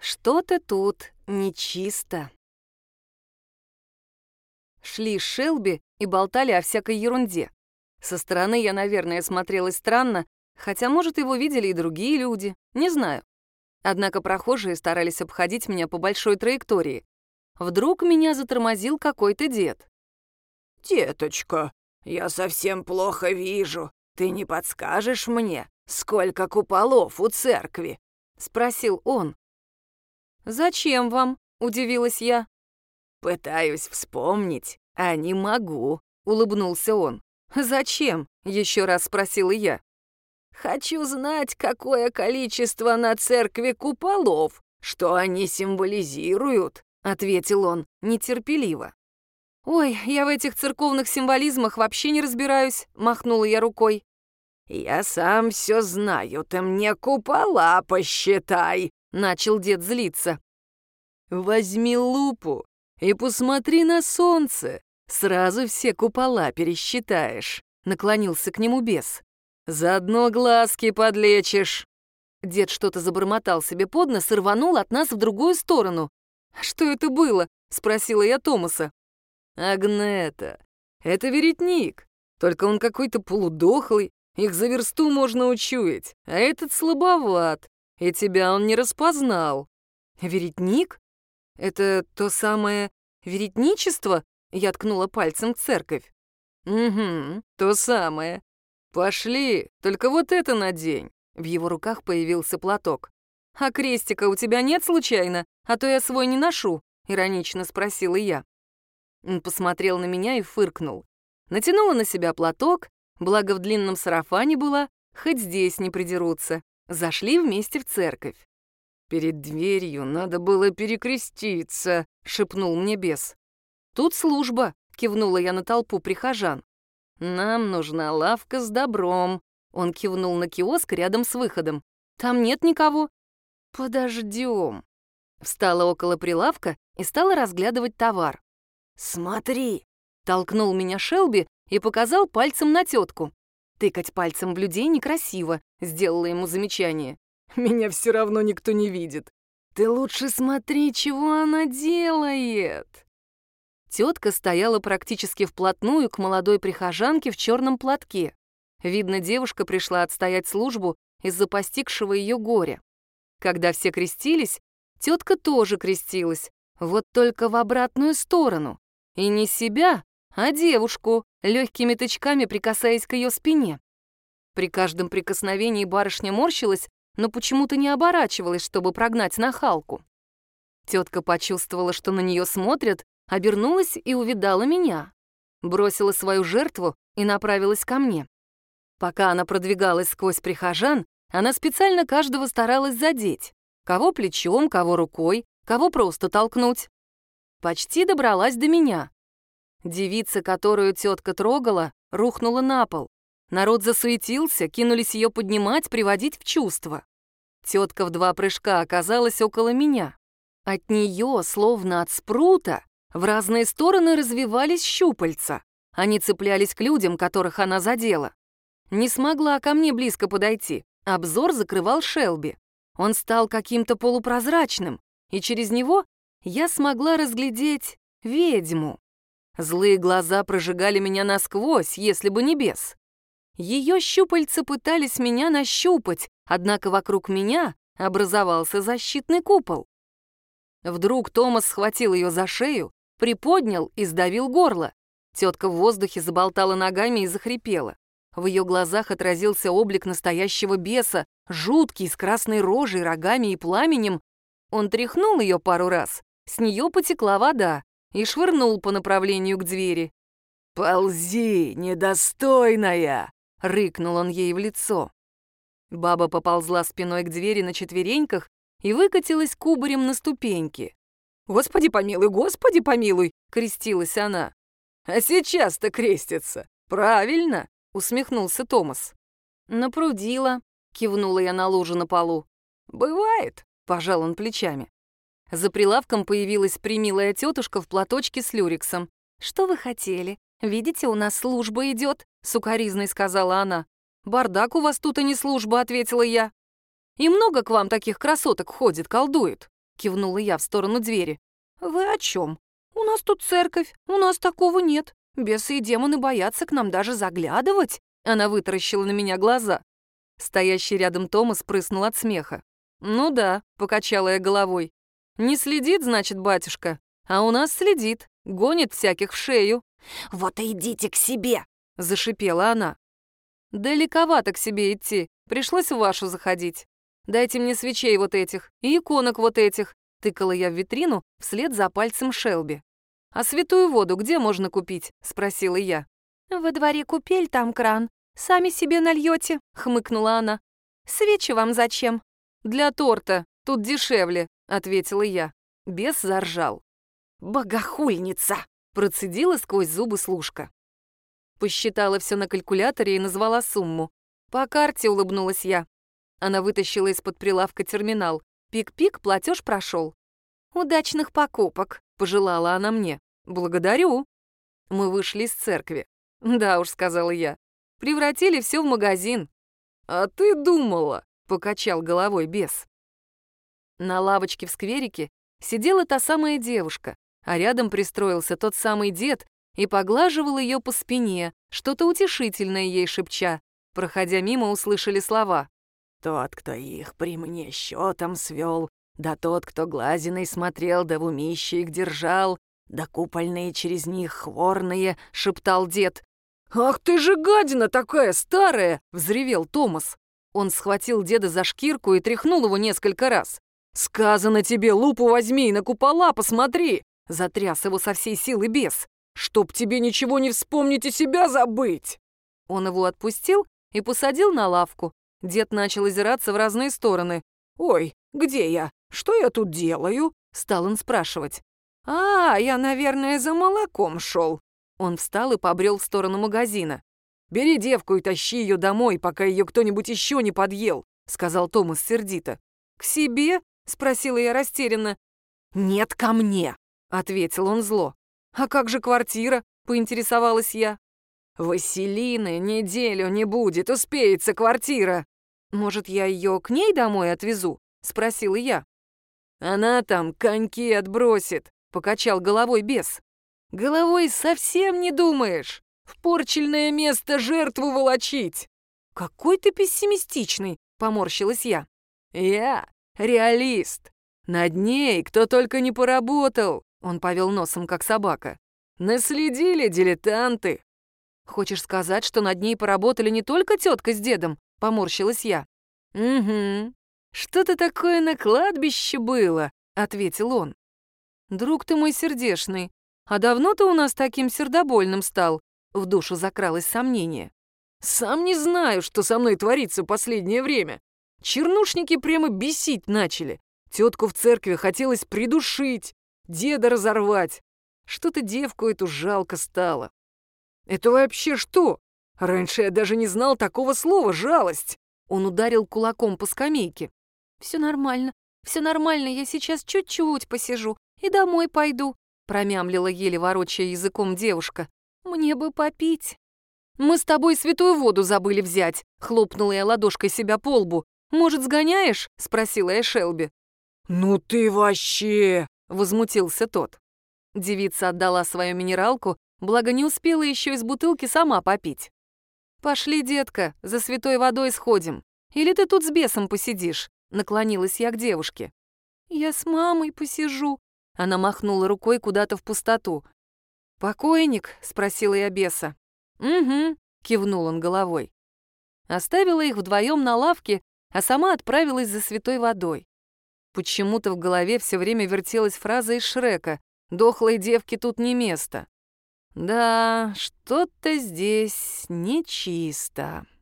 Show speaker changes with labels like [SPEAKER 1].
[SPEAKER 1] Что-то тут нечисто. Шли Шелби и болтали о всякой ерунде. Со стороны я, наверное, смотрелась странно, хотя, может, его видели и другие люди, не знаю. Однако прохожие старались обходить меня по большой траектории. Вдруг меня затормозил какой-то дед.
[SPEAKER 2] «Деточка, я совсем плохо вижу. Ты не подскажешь мне, сколько куполов у церкви?»
[SPEAKER 1] — спросил он. «Зачем вам?» — удивилась я.
[SPEAKER 2] «Пытаюсь вспомнить, а не могу», — улыбнулся он.
[SPEAKER 1] «Зачем?» — еще раз спросила я.
[SPEAKER 2] «Хочу знать, какое количество на церкви куполов, что они символизируют», — ответил он нетерпеливо.
[SPEAKER 1] «Ой, я в этих церковных символизмах вообще не разбираюсь», — махнула я рукой.
[SPEAKER 2] «Я сам все знаю, ты мне купола посчитай», — начал дед злиться.
[SPEAKER 1] «Возьми лупу и посмотри на солнце, сразу все купола пересчитаешь», — наклонился к нему бес. «Заодно глазки подлечишь». Дед что-то забормотал себе под нос и рванул от нас в другую сторону. «Что это было?» — спросила я Томаса. «Агнета, это веретник, только он какой-то полудохлый, их за версту можно учуять, а этот слабоват, и тебя он не распознал». «Веретник? Это то самое веретничество?» — я ткнула пальцем в церковь. «Угу, то самое. Пошли, только вот это надень». В его руках появился платок. «А крестика у тебя нет случайно? А то я свой не ношу», — иронично спросила я. Он посмотрел на меня и фыркнул. Натянула на себя платок, благо в длинном сарафане была, хоть здесь не придерутся. Зашли вместе в церковь. «Перед дверью надо было перекреститься», — шепнул мне бес. «Тут служба», — кивнула я на толпу прихожан. «Нам нужна лавка с добром», — он кивнул на киоск рядом с выходом. «Там нет никого». «Подождем». Встала около прилавка и стала разглядывать товар.
[SPEAKER 2] «Смотри!»
[SPEAKER 1] — толкнул меня Шелби и показал пальцем на тетку. «Тыкать пальцем в людей некрасиво», — сделала ему замечание. «Меня все равно никто не видит. Ты лучше смотри, чего она делает». Тетка стояла практически вплотную к молодой прихожанке в черном платке. Видно, девушка пришла отстоять службу из-за постигшего ее горя. Когда все крестились, тетка тоже крестилась, вот только в обратную сторону. И не себя, а девушку, легкими тычками прикасаясь к ее спине. При каждом прикосновении барышня морщилась, но почему-то не оборачивалась, чтобы прогнать нахалку. Тетка почувствовала, что на нее смотрят, обернулась и увидала меня. Бросила свою жертву и направилась ко мне. Пока она продвигалась сквозь прихожан, она специально каждого старалась задеть. Кого плечом, кого рукой, кого просто толкнуть. Почти добралась до меня. Девица, которую тетка трогала, рухнула на пол. Народ засуетился, кинулись ее поднимать, приводить в чувство. Тетка в 2 прыжка оказалась около меня. От нее, словно от спрута, в разные стороны развивались щупальца. Они цеплялись к людям, которых она задела. Не смогла ко мне близко подойти. Обзор закрывал Шелби. Он стал каким-то полупрозрачным, и через него я смогла разглядеть ведьму. Злые глаза прожигали меня насквозь, если бы не бес. Ее щупальца пытались меня нащупать, однако вокруг меня образовался защитный купол. Вдруг Томас схватил ее за шею, приподнял и сдавил горло. Тетка в воздухе заболтала ногами и захрипела. В ее глазах отразился облик настоящего беса, жуткий, с красной рожей, рогами и пламенем. Он тряхнул ее пару раз, с нее потекла вода и швырнул по направлению к двери.
[SPEAKER 2] «Ползи, недостойная!»
[SPEAKER 1] — рыкнул он ей в лицо. Баба поползла спиной к двери на четвереньках и выкатилась кубарем на ступеньки. Господи помилуй!» — крестилась она.
[SPEAKER 2] «А сейчас-то крестится. Правильно!» — усмехнулся Томас.
[SPEAKER 1] «Напрудила», — кивнула я на лужу на полу.
[SPEAKER 2] «Бывает»,
[SPEAKER 1] — пожал он плечами. За прилавком появилась примилая тетушка в платочке с люрексом. «Что вы хотели? Видите, у нас служба идет», — сукоризной сказала она. «Бардак у вас тут, а не служба», — ответила я. «И много к вам таких красоток ходит, колдует?» кивнула я в сторону двери. «Вы о чем? У нас тут церковь, у нас такого нет. Бесы и демоны боятся к нам даже заглядывать». Она вытаращила на меня глаза. Стоящий рядом Томас прыснул от смеха. «Ну да», — покачала я головой. «Не следит, значит, батюшка, а у нас следит, гонит всяких в шею».
[SPEAKER 2] «Вот и идите к себе!»
[SPEAKER 1] — зашипела она. «Далековато к себе идти, пришлось в вашу заходить. Дайте мне свечей вот этих и иконок вот этих», — тыкала я в витрину вслед за пальцем Шелби. «А святую воду где можно купить?» — спросила я.
[SPEAKER 2] «Во дворе купель, там кран. Сами себе нальете», — хмыкнула она. «Свечи вам зачем?» «Для торта, тут дешевле», — ответила я. Бес заржал. «Богохульница!»
[SPEAKER 1] — процедила сквозь зубы служка. Посчитала все на калькуляторе и назвала сумму. «По карте», — улыбнулась я. Она вытащила из-под прилавка терминал. Пик-пик, платеж прошел.
[SPEAKER 2] «Удачных покупок»,
[SPEAKER 1] — пожелала она мне. «Благодарю». Мы вышли из церкви. «Да уж», — сказала я, — «превратили все в магазин». «А ты думала», — покачал головой бес. На лавочке в скверике сидела та самая девушка, а рядом пристроился тот самый дед и поглаживал ее по спине, что-то утешительное ей шепча. Проходя мимо, услышали слова.
[SPEAKER 2] «Тот, кто их при мне счетом свел, да тот, кто глазиной смотрел, да в умище их держал, да купольные через них хворные», — шептал дед.
[SPEAKER 1] «Ах ты же гадина такая старая!» — взревел Томас. Он схватил деда за шкирку и тряхнул его несколько раз. «Сказано тебе, лупу возьми и на купола посмотри!» — затряс его со всей силы бес. «Чтоб тебе ничего не вспомнить и себя забыть!» Он его отпустил и посадил на лавку. Дед начал озираться в разные стороны. «Ой, где я? Что я тут делаю?» — стал он спрашивать.
[SPEAKER 2] Я, наверное, за молоком шел».
[SPEAKER 1] Он встал и побрел в сторону магазина. «Бери девку и тащи ее домой, пока ее кто-нибудь еще не подъел», — сказал Томас сердито. «К себе?» — спросила я растерянно.
[SPEAKER 2] «Нет, ко мне»,
[SPEAKER 1] — ответил он зло. «А как же квартира?» — поинтересовалась я. «Василины неделю не будет, успеется квартира». «Может, я ее к ней домой отвезу?» — спросила я. «Она там коньки отбросит», — покачал головой бес. «Головой совсем не думаешь. В порчельное место жертву волочить». «Какой ты пессимистичный», — поморщилась я. «Я реалист. Над ней кто только не поработал», — он повел носом, как собака. «Наследили дилетанты». «Хочешь сказать, что над ней поработали не только тетка с дедом?» — поморщилась я. «Угу. Что-то такое на кладбище было», — ответил он. «Друг ты мой сердешный, а давно ты у нас таким сердобольным стал?» В душу закралось сомнение. «Сам не знаю, что со мной творится в последнее время. Чернушники прямо бесить начали. Тетку в церкви хотелось придушить, деда разорвать. Что-то девку эту жалко стало». «Это вообще что? Раньше я даже не знал такого слова «жалость». Он ударил кулаком по скамейке.
[SPEAKER 2] все нормально, я сейчас чуть-чуть посижу и домой пойду», — промямлила еле ворочая языком девушка. «Мне бы попить».
[SPEAKER 1] «Мы с тобой святую воду забыли взять», — хлопнула я ладошкой себя по лбу. «Может, сгоняешь?» — спросила я Шелби. «Ну ты вообще!» — возмутился тот. Девица отдала свою минералку, благо не успела еще из бутылки сама попить. «Пошли, детка, за святой водой сходим. Или ты тут с бесом посидишь?» — наклонилась я к девушке.
[SPEAKER 2] «Я с мамой посижу».
[SPEAKER 1] Она махнула рукой куда-то в пустоту. «Покойник?» — спросила я беса. «Угу», — кивнул он головой. Оставила их вдвоем на лавке, а сама отправилась за святой водой. Почему-то в голове все время вертелась фраза из Шрека: «Дохлой девке тут не место». Да, что-то здесь нечисто.